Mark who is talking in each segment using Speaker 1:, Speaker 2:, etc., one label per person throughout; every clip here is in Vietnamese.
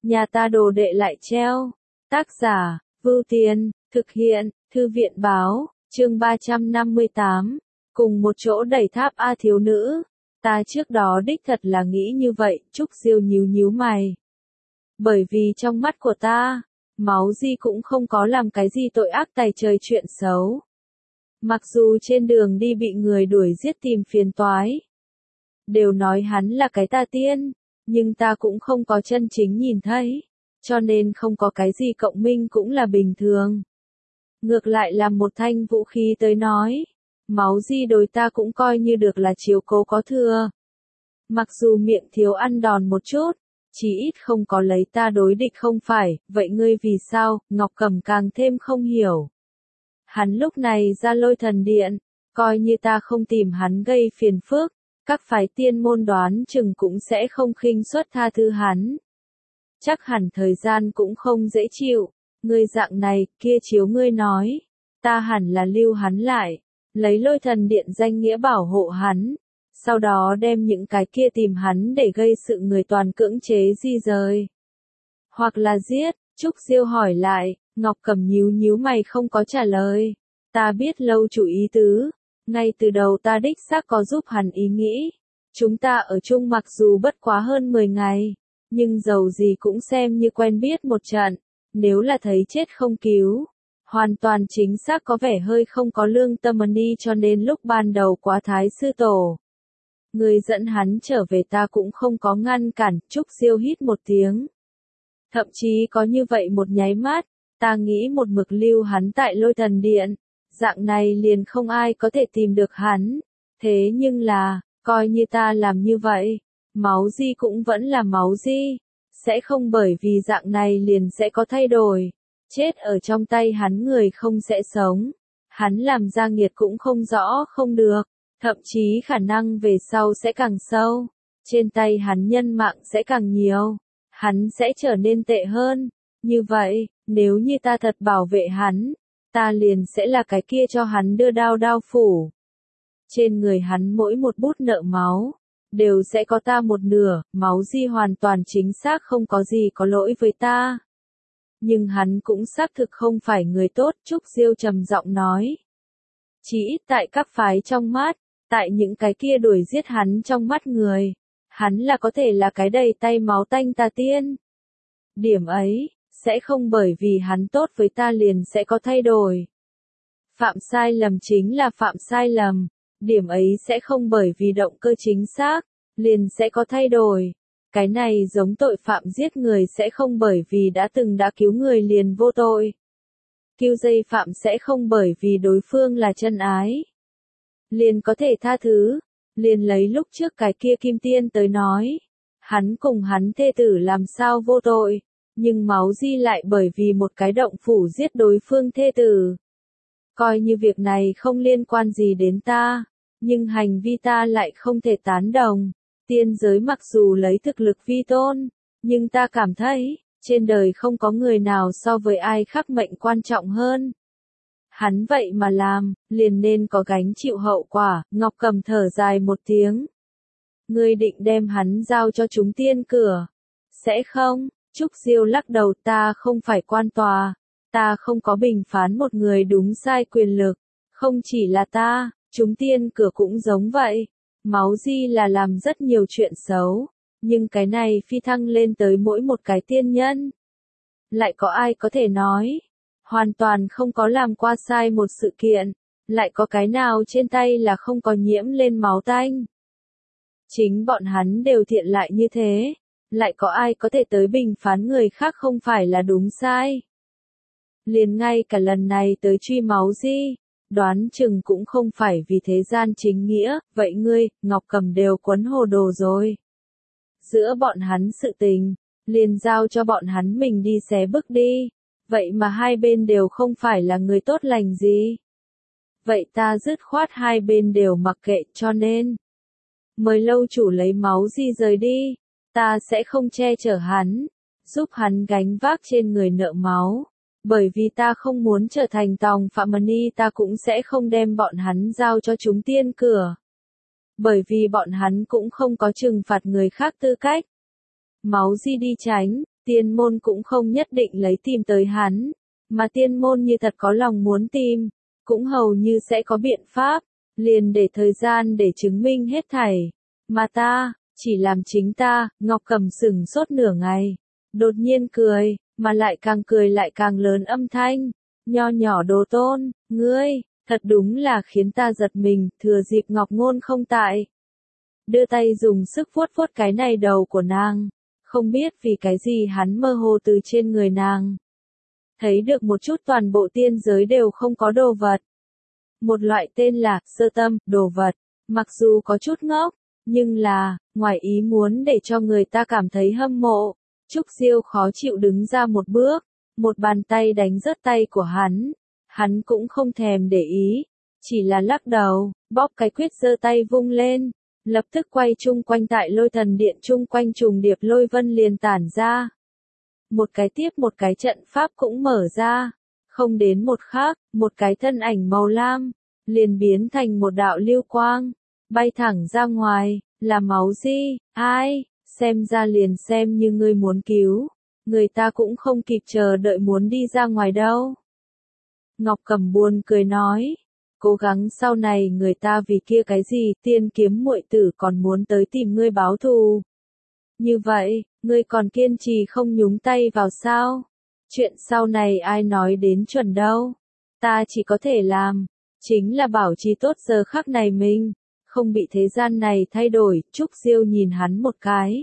Speaker 1: nhà ta đồ đệ lại treo. Tác giả, Vưu Tiên, thực hiện, Thư viện báo, chương 358, cùng một chỗ đẩy tháp A thiếu nữ. Ta trước đó đích thật là nghĩ như vậy, Trúc Diêu nhíu nhíu mày. Bởi vì trong mắt của ta, Máu Di cũng không có làm cái gì tội ác tày trời chuyện xấu. Mặc dù trên đường đi bị người đuổi giết tìm phiền toái, đều nói hắn là cái tà tiên, nhưng ta cũng không có chân chính nhìn thấy, cho nên không có cái gì cộng minh cũng là bình thường. Ngược lại là một thanh vũ khí tới nói, Máu Di đối ta cũng coi như được là chiếu cố có thừa. Mặc dù miệng thiếu ăn đòn một chút, chỉ ít không có lấy ta đối địch không phải, vậy ngươi vì sao? Ngọc Cẩm càng thêm không hiểu. Hắn lúc này ra Lôi Thần Điện, coi như ta không tìm hắn gây phiền phức, các phái tiên môn đoán chừng cũng sẽ không khinh suất tha thứ hắn. Chắc hẳn thời gian cũng không dễ chịu, ngươi dạng này, kia chiếu ngươi nói, ta hẳn là lưu hắn lại, lấy Lôi Thần Điện danh nghĩa bảo hộ hắn, sau đó đem những cái kia tìm hắn để gây sự người toàn cưỡng chế di rời. Hoặc là giết, Trúc Diêu hỏi lại, Ngọc Cẩm nhíu nhíu mày không có trả lời. Ta biết Lâu chủ ý tứ, ngay từ đầu ta đích xác có giúp hắn ý nghĩ. Chúng ta ở chung mặc dù bất quá hơn 10 ngày, nhưng dầu gì cũng xem như quen biết một trận, nếu là thấy chết không cứu. Hoàn toàn chính xác có vẻ hơi không có lương tâm đi cho nên lúc ban đầu quá thái sư tổ. Người dẫn hắn trở về ta cũng không có ngăn cản, Trúc Diêu hít một tiếng. Thậm chí có như vậy một nháy mắt, ta nghĩ một mực lưu hắn tại Lôi Thần Điện, dạng này liền không ai có thể tìm được hắn. Thế nhưng là, coi như ta làm như vậy, Máu Di cũng vẫn là Máu Di, sẽ không bởi vì dạng này liền sẽ có thay đổi. Chết ở trong tay hắn người không sẽ sống, hắn làm ra nghiệt cũng không rõ không được, thậm chí khả năng về sau sẽ càng sâu, trên tay hắn nhân mạng sẽ càng nhiều, hắn sẽ trở nên tệ hơn. Như vậy, nếu như ta thật bảo vệ hắn, ta liền sẽ là cái kia cho hắn đưa đao phủ. Trên người hắn mỗi một bút nợ máu, đều sẽ có ta một nửa, Máu Di hoàn toàn chính xác không có gì có lỗi với ta. Nhưng hắn cũng xác thực không phải người tốt, Trúc Diêu trầm giọng nói. Chỉ ít tại các phái trong mắt, tại những cái kia đuổi giết hắn trong mắt người, hắn là có thể là cái đầy tay máu tanh tà tiên. Điểm ấy, sẽ không bởi vì hắn tốt với ta liền sẽ có thay đổi. Phạm sai lầm chính là phạm sai lầm, điểm ấy sẽ không bởi vì động cơ chính xác, liền sẽ có thay đổi. Cái này giống tội phạm giết người sẽ không bởi vì đã cứu người liền vô tội. Kiêu dây phạm sẽ không bởi vì đối phương là chân ái, liền có thể tha thứ. Liền lấy lúc trước cái kia Kim Tiên tới nói, hắn cùng hắn thê tử làm sao vô tội, nhưng Máu Di lại bởi vì một cái động phủ giết đối phương thê tử. Coi như việc này không liên quan gì đến ta, nhưng hành vi ta lại không thể tán đồng. Tiên giới mặc dù lấy thực lực vi tôn, nhưng ta cảm thấy, trên đời không có người nào so với ai khắc mệnh quan trọng hơn. Hắn vậy mà làm, liền nên có gánh chịu hậu quả. Ngọc Cẩm thở dài một tiếng. Ngươi định đem hắn giao cho chúng tiên cửa? Sẽ không? Trúc Diêu lắc đầu, ta không phải quan tòa, ta không có bình phán một người đúng sai quyền lực, không chỉ là ta, chúng tiên cửa cũng giống vậy. Máu Di là làm rất nhiều chuyện xấu, nhưng cái này phi thăng lên tới mỗi một cái tiên nhân. Lại có ai có thể nói, hoàn toàn không có làm qua sai một sự kiện, lại có cái nào trên tay là không có nhiễm lên máu tanh. Chính bọn hắn đều thiện lại như thế, lại có ai có thể tới bình phán người khác không phải là đúng sai. Liền ngay cả lần này tới truy Máu Di, đoán chừng cũng không phải vì thế gian chính nghĩa, vậy ngươi, Ngọc Cẩm đều quấn hồ đồ rồi. Giữa bọn hắn sự tình, liền giao cho bọn hắn mình đi xé bức đi, vậy mà hai bên đều không phải là người tốt lành gì. Vậy ta dứt khoát hai bên đều mặc kệ cho nên. Mời Lâu chủ lấy Máu Di rời đi, ta sẽ không che chở hắn, giúp hắn gánh vác trên người nợ máu. Bởi vì ta không muốn trở thành tòng phạm ni, ta cũng sẽ không đem bọn hắn giao cho chúng tiên cửa. Bởi vì bọn hắn cũng không có trừng phạt người khác tư cách. Máu Di đi tránh, Tiên môn cũng không nhất định lấy tìm tới hắn, mà tiên môn như thật có lòng muốn tìm, cũng hầu như sẽ có biện pháp, liền để thời gian để chứng minh hết thảy. Mà ta, chỉ làm chính ta, Ngọc Cẩm sửng sốt nửa ngày, đột nhiên cười, mà lại càng lớn âm thanh, nho nhỏ Đồ Tôn, ngươi, thật đúng là khiến ta giật mình, thừa dịp Ngọc Ngôn không tại. Đưa tay dùng sức vuốt vuốt cái này đầu của nàng, không biết vì cái gì hắn mơ hồ từ trên người nàng. Thấy được một chút toàn bộ tiên giới đều không có đồ vật. Một loại tên là sơ tâm, đồ vật, mặc dù có chút ngốc, nhưng là, ngoài ý muốn để cho người ta cảm thấy hâm mộ. Trúc Diêu khó chịu đứng ra một bước, một bàn tay đánh rớt tay của hắn cũng không thèm để ý, chỉ là lắc đầu, bóp cái quyết giơ tay vung lên, lập tức quay chung quanh tại lôi thần điện chung quanh trùng điệp lôi vân liền tản ra. Một cái tiếp một cái trận pháp cũng mở ra, không đến một khắc, một cái thân ảnh màu lam, liền biến thành một đạo lưu quang, bay thẳng ra ngoài, là máu gì, ai, xem ra liền xem như ngươi muốn cứu, người ta cũng không kịp chờ đợi muốn đi ra ngoài đâu. Ngọc Cẩm buồn cười nói, cố gắng sau này người ta vì kia cái gì tiên kiếm muội tử còn muốn tới tìm ngươi báo thù. Như vậy, ngươi còn kiên trì không nhúng tay vào sao? Chuyện sau này ai nói đến chuẩn đâu. Ta chỉ có thể làm, chính là bảo trì tốt giờ khắc này mình, không bị thế gian này thay đổi. Trúc Diêu nhìn hắn một cái.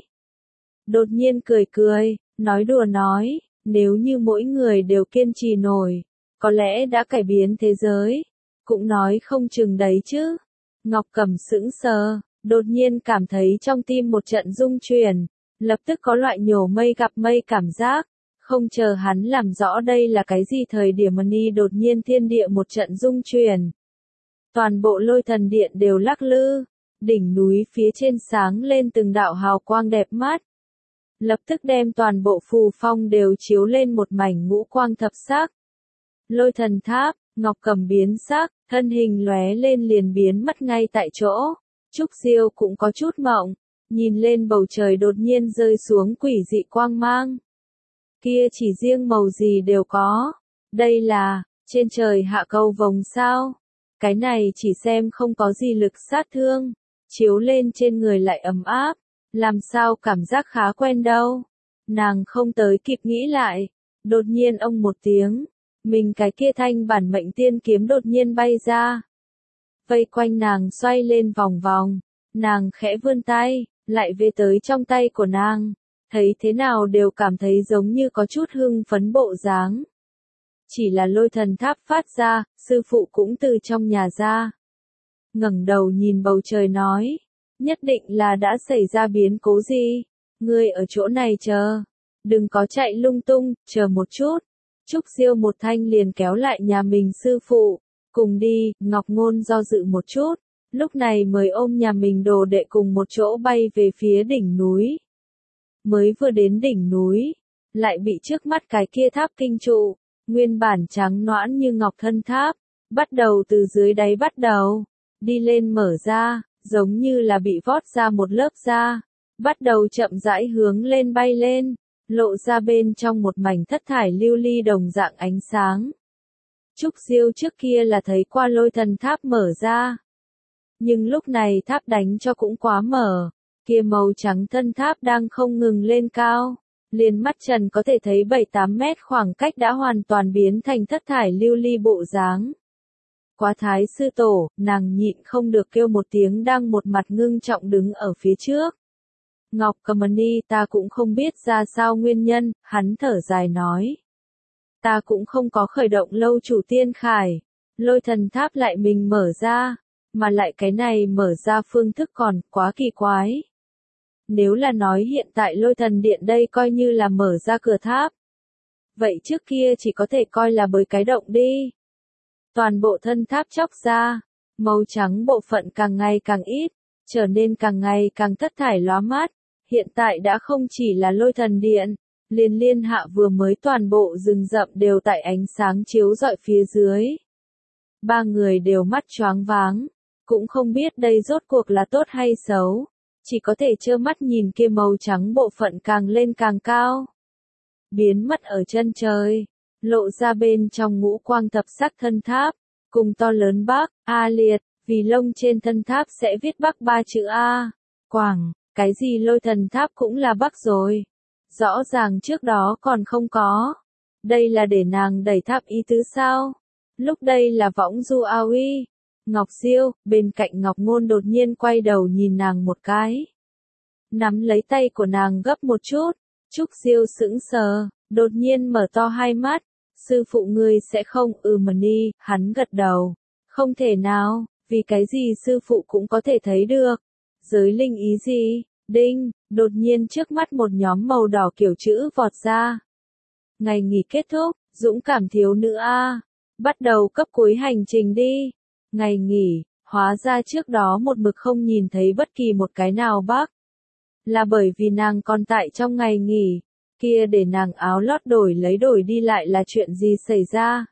Speaker 1: Đột nhiên cười, nói đùa nói, nếu như mỗi người đều kiên trì nổi, có lẽ đã cải biến thế giới, cũng nói không chừng đấy chứ. Ngọc Cẩm sững sờ, đột nhiên cảm thấy trong tim một trận rung chuyển, lập tức có loại nhổ mây gặp mây cảm giác, không chờ hắn làm rõ đây là cái gì thời điểm ni đột nhiên thiên địa một trận rung chuyển. Toàn bộ lôi thần điện đều lắc lư, đỉnh núi phía trên sáng lên từng đạo hào quang đẹp mắt. Lập tức đem toàn bộ phù phong đều chiếu lên một mảnh ngũ quang thập sắc. Lôi thần tháp, Ngọc Cẩm biến sắc, thân hình lóe lên liền biến mất ngay tại chỗ. Trúc Diêu cũng có chút mộng, nhìn lên bầu trời đột nhiên rơi xuống quỷ dị quang mang. Kia chỉ riêng màu gì đều có. Đây là, trên trời hạ cầu vồng sao? Cái này chỉ xem không có gì lực sát thương, chiếu lên trên người lại ấm áp, làm sao cảm giác khá quen đâu. Nàng không tới kịp nghĩ lại, đột nhiên ông một tiếng, mình cái kia thanh bản mệnh tiên kiếm đột nhiên bay ra. Vây quanh nàng xoay lên vòng vòng, nàng khẽ vươn tay, lại về tới trong tay của nàng, thấy thế nào đều cảm thấy giống như có chút hưng phấn bộ dáng. Chỉ là lôi thần tháp phát ra, sư phụ cũng từ trong nhà ra. Ngẩng đầu nhìn bầu trời nói, nhất định là đã xảy ra biến cố gì, ngươi ở chỗ này chờ, đừng có chạy lung tung, chờ một chút. Trúc Diêu một thanh liền kéo lại nhà mình sư phụ, cùng đi. Ngọc Ngôn do dự một chút, lúc này mới ôm nhà mình đồ đệ cùng một chỗ bay về phía đỉnh núi. Mới vừa đến đỉnh núi, lại bị trước mắt cái kia tháp kinh trụ, nguyên bản trắng nõn như ngọc thân tháp, bắt đầu từ dưới đáy bắt đầu, đi lên mở ra, giống như là bị vót ra một lớp da, bắt đầu chậm rãi hướng lên bay lên, lộ ra bên trong một mảnh thất thải lưu ly đồng dạng ánh sáng. Trúc Diêu trước kia là thấy qua lôi thần tháp mở ra, nhưng lúc này tháp đánh cho cũng quá mở, kia màu trắng thân tháp đang không ngừng lên cao, liền mắt trần có thể thấy 7-8 mét khoảng cách đã hoàn toàn biến thành thất thải lưu ly bộ dáng. Quá thái sư tổ, nàng nhịn không được kêu một tiếng đang một mặt ngưng trọng đứng ở phía trước. Ngọc Cẩm Ni ta cũng không biết ra sao nguyên nhân, hắn thở dài nói. Ta cũng không có khởi động lâu chủ tiên khải, lôi thần tháp lại mình mở ra, mà lại cái này mở ra phương thức còn quá kỳ quái. Nếu là nói hiện tại lôi thần điện đây coi như là mở ra cửa tháp. Vậy trước kia chỉ có thể coi là bới cái động đi. Toàn bộ thân tháp chóc ra, màu trắng bộ phận càng ngày càng ít, trở nên càng ngày càng thất thải lóa mắt. Hiện tại đã không chỉ là lôi thần điện, liền liên hạ vừa mới toàn bộ rừng rậm đều tại ánh sáng chiếu rọi phía dưới. Ba người đều mắt choáng váng, cũng không biết đây rốt cuộc là tốt hay xấu, chỉ có thể trơ mắt nhìn kia màu trắng bộ phận càng lên càng cao. biến mất ở chân trời, lộ ra bên trong ngũ quang thập sắc thân tháp, cùng to lớn Bắc, A Liệt, vì lông trên thân tháp sẽ viết Bắc 3 chữ A, Quảng, cái gì Lôi Thần Tháp cũng là Bắc rồi. Rõ ràng trước đó còn không có. Đây là để nàng đẩy tháp ý tứ sao? Lúc đây là võng du A Uy. Ngọc Diêu, bên cạnh Ngọc Ngôn đột nhiên quay đầu nhìn nàng một cái. Nắm lấy tay của nàng gấp một chút. Trúc Diêu sững sờ, đột nhiên mở to hai mắt. Sư phụ ngươi sẽ không, mà ni, hắn gật đầu. Không thể nào, vì cái gì sư phụ cũng có thể thấy được. Giới linh ý gì? Đinh, đột nhiên trước mắt một nhóm màu đỏ kiểu chữ vọt ra. Ngày nghỉ kết thúc, dũng cảm thiếu nữ A. Bắt đầu cấp cuối hành trình đi. Ngày nghỉ, hóa ra trước đó một mực không nhìn thấy bất kỳ một cái nào Bắc. Là bởi vì nàng còn tại trong ngày nghỉ. Kia để nàng áo lót đổi đi lại là chuyện gì xảy ra?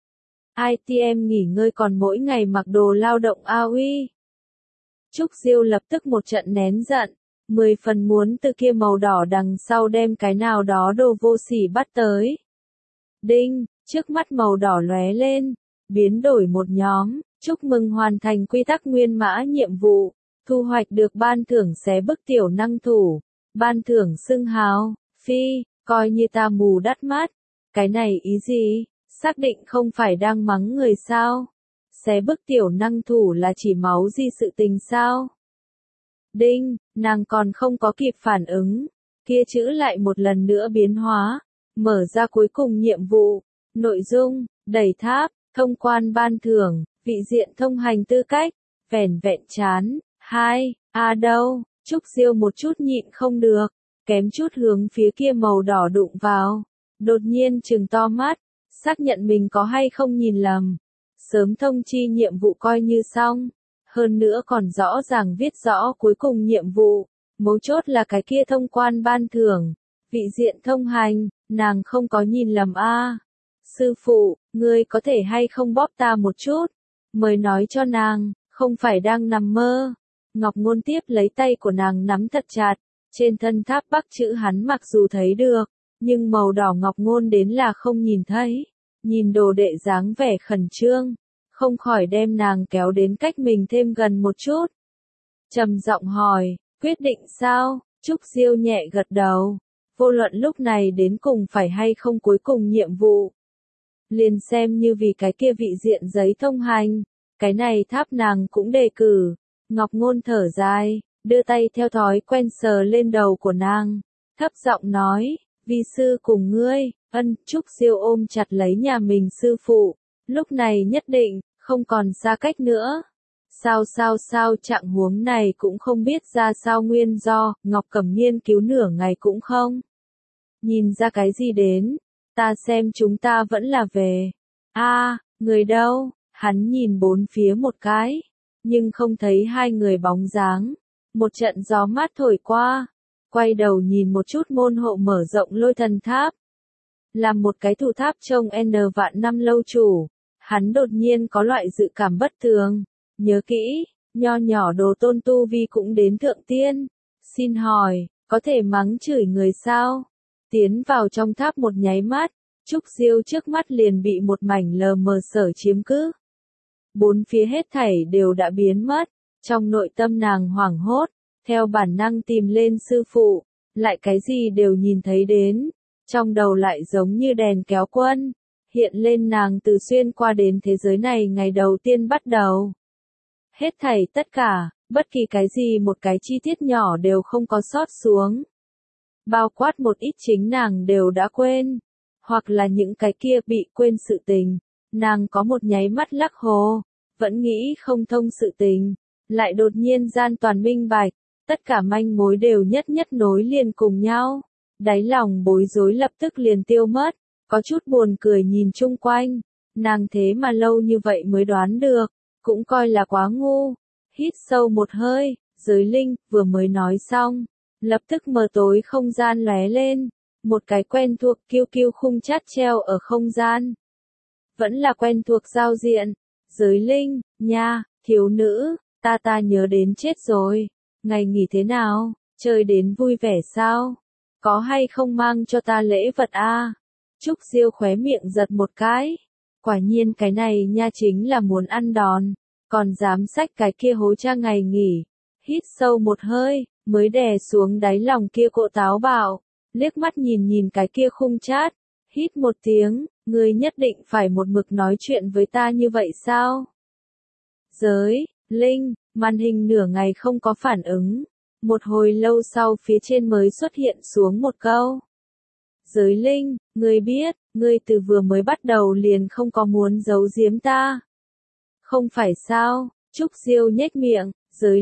Speaker 1: ITM nghỉ ngơi còn mỗi ngày mặc đồ lao động A Uy. Trúc Diêu lập tức một trận nén giận. 10 phần muốn từ kia màu đỏ đằng sau đem cái nào đó đồ vô sỉ bắt tới. Đinh, trước mắt màu đỏ lóe lên, biến đổi một nhóm, chúc mừng hoàn thành quy tắc nguyên mã nhiệm vụ, thu hoạch được ban thưởng xé bức tiểu năng thủ, ban thưởng xưng hào, phi, coi như ta mù đắt mắt. Cái này ý gì? Xác định không phải đang mắng người sao? Xé bức tiểu năng thủ là chỉ máu gì sự tình sao? Đinh, nàng còn không có kịp phản ứng. Kia chữ lại một lần nữa biến hóa. Mở ra cuối cùng nhiệm vụ. Nội dung, đẩy tháp, thông quan ban thưởng, vị diện thông hành tư cách, vẻn vẹn chán. 2, đâu, Trúc Diêu một chút nhịn không được. Kém chút hướng phía kia màu đỏ đụng vào. Đột nhiên trừng to mắt. Xác nhận mình có hay không nhìn lầm. Sớm thông chi nhiệm vụ coi như xong. Hơn nữa còn rõ ràng viết rõ cuối cùng nhiệm vụ, mấu chốt là cái kia thông quan ban thưởng, vị diện thông hành, nàng không có nhìn lầm a. Sư phụ, ngươi có thể hay không bóp ta một chút, mới nói cho nàng, không phải đang nằm mơ. Ngọc Ngôn tiếp lấy tay của nàng nắm thật chặt, trên thân tháp Bắc chữ hắn mặc dù thấy được, nhưng màu đỏ Ngọc Ngôn đến là không nhìn thấy, nhìn đồ đệ dáng vẻ khẩn trương. Không khỏi đem nàng kéo đến cách mình thêm gần một chút. Trầm giọng hỏi, quyết định sao? Trúc Diêu nhẹ gật đầu. Vô luận lúc này đến cùng phải hay không cuối cùng nhiệm vụ. Liền xem như vì cái kia vị diện giấy thông hành. Cái này tháp nàng cũng đề cử. Ngọc Ngôn thở dài, đưa tay theo thói quen sờ lên đầu của nàng. Thấp giọng nói, vi sư cùng ngươi, Trúc Diêu ôm chặt lấy nhà mình sư phụ. Lúc này nhất định, không còn xa cách nữa. Sao trạng huống này cũng không biết ra sao nguyên do, Ngọc Cẩm nghiên cứu nửa ngày cũng không. Nhìn ra cái gì đến, ta xem chúng ta vẫn là về. Người đâu? Hắn nhìn bốn phía một cái, nhưng không thấy hai người bóng dáng. Một trận gió mát thổi qua, quay đầu nhìn một chút môn hộ mở rộng Lôi Thần Tháp. Làm một cái thủ tháp trông vạn năm lâu chủ. Hắn đột nhiên có loại dự cảm bất thường. Nhớ kỹ, nho nhỏ đồ tôn tu vi cũng đến thượng tiên. Xin hỏi, có thể mắng chửi người sao? Tiến vào trong tháp một nháy mắt, Trúc Diêu trước mắt liền bị một mảnh lờ mờ sở chiếm cứ. Bốn phía hết thảy đều đã biến mất. Trong nội tâm nàng hoảng hốt, theo bản năng tìm lên sư phụ, lại cái gì đều nhìn thấy đến. Trong đầu lại giống như đèn kéo quân. Hiện lên nàng từ xuyên qua đến thế giới này ngày đầu tiên bắt đầu. Hết thảy tất cả, bất kỳ cái gì một cái chi tiết nhỏ đều không có sót xuống. Bao quát một ít chính nàng đều đã quên. Hoặc là những cái kia bị quên sự tình. Nàng có một nháy mắt lắc hồ, vẫn nghĩ không thông sự tình. Lại đột nhiên gian toàn minh bạch, tất cả manh mối đều nhất nối liền cùng nhau. Đáy lòng bối rối lập tức liền tiêu mất. Có chút buồn cười nhìn chung quanh, nàng thế mà lâu như vậy mới đoán được, cũng coi là quá ngu. Hít sâu một hơi, giới linh, vừa mới nói xong, lập tức mờ tối không gian lóe lên, một cái quen thuộc kiêu khung chát treo ở không gian. Vẫn là quen thuộc giao diện, giới linh, nha, thiếu nữ, ta nhớ đến chết rồi, ngày nghỉ thế nào, chơi đến vui vẻ sao? có hay không mang cho ta lễ vật a? Trúc Diêu khóe miệng giật một cái. Quả nhiên cái này nha chính là muốn ăn đòn, còn dám xách cái kia hố cha ngày nghỉ. Hít sâu một hơi, mới đè xuống đáy lòng kia cỗ táo bạo, liếc mắt nhìn nhìn cái kia khung chát, hít một tiếng, ngươi nhất định phải một mực nói chuyện với ta như vậy sao? Giới, Linh, màn hình nửa ngày không có phản ứng, một hồi lâu sau phía trên mới xuất hiện xuống một câu. Giới Linh, ngươi biết, ngươi từ vừa mới bắt đầu liền không có muốn giấu giếm ta. Không phải sao? Trúc Diêu nhếch miệng,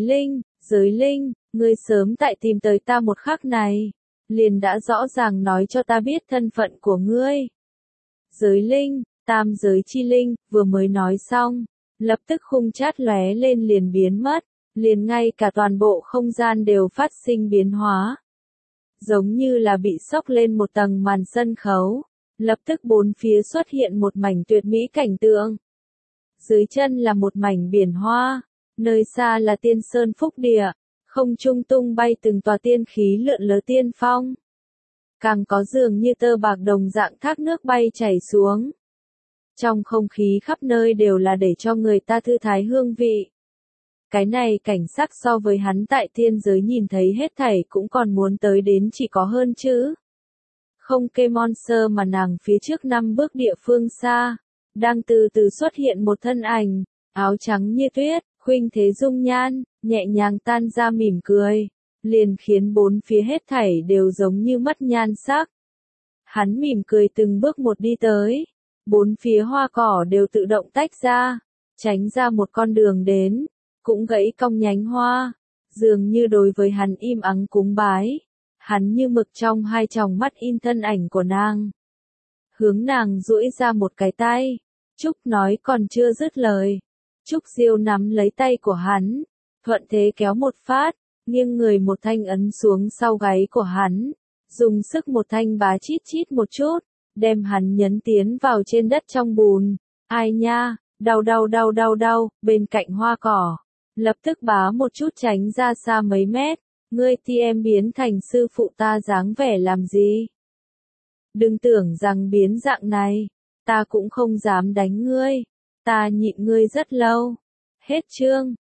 Speaker 1: Giới Linh, ngươi sớm tại tìm tới ta một khắc này, liền đã rõ ràng nói cho ta biết thân phận của ngươi. Giới Linh, tam giới chi linh, vừa mới nói xong, lập tức khung chát lóe lên liền biến mất, liền ngay cả toàn bộ không gian đều phát sinh biến hóa. Giống như là bị xốc lên một tầng màn sân khấu, lập tức bốn phía xuất hiện một mảnh tuyệt mỹ cảnh tượng. Dưới chân là một mảnh biển hoa, nơi xa là tiên sơn phúc địa, không trung tung bay từng tòa tiên khí lượn lờ tiên phong. Càng có dường như tơ bạc đồng dạng thác nước bay chảy xuống. Trong không khí khắp nơi đều là để cho người ta thư thái hương vị. Cái này cảnh sắc so với hắn tại tiên giới nhìn thấy hết thảy cũng còn muốn tới đến chỉ có hơn chứ. Không kê monster mà nàng phía trước 5 bước địa phương xa, đang từ từ xuất hiện một thân ảnh, áo trắng như tuyết, khuynh thế dung nhan, nhẹ nhàng tan ra mỉm cười, liền khiến bốn phía hết thảy đều giống như mất nhan sắc. Hắn mỉm cười từng bước một đi tới, bốn phía hoa cỏ đều tự động tách ra, tránh ra một con đường đến, cũng gãy cong nhánh hoa, dường như đối với hắn im ắng cúng bái. Hắn như mực trong hai tròng mắt in thân ảnh của nàng. Hướng nàng duỗi ra một cái tay. Trúc nói còn chưa dứt lời. Trúc Diêu nắm lấy tay của hắn, thuận thế kéo một phát, nghiêng người một thanh ấn xuống sau gáy của hắn, dùng sức một thanh bá chít chít một chút, đem hắn nhấn tiến vào trên đất trong bùn. Ai nha, đau, bên cạnh hoa cỏ, lập tức bá một chút tránh ra xa mấy mét. Ngươi ti em biến thành sư phụ ta dáng vẻ làm gì? Đừng tưởng rằng biến dạng này, ta cũng không dám đánh ngươi, ta nhịn ngươi rất lâu. Hết chương.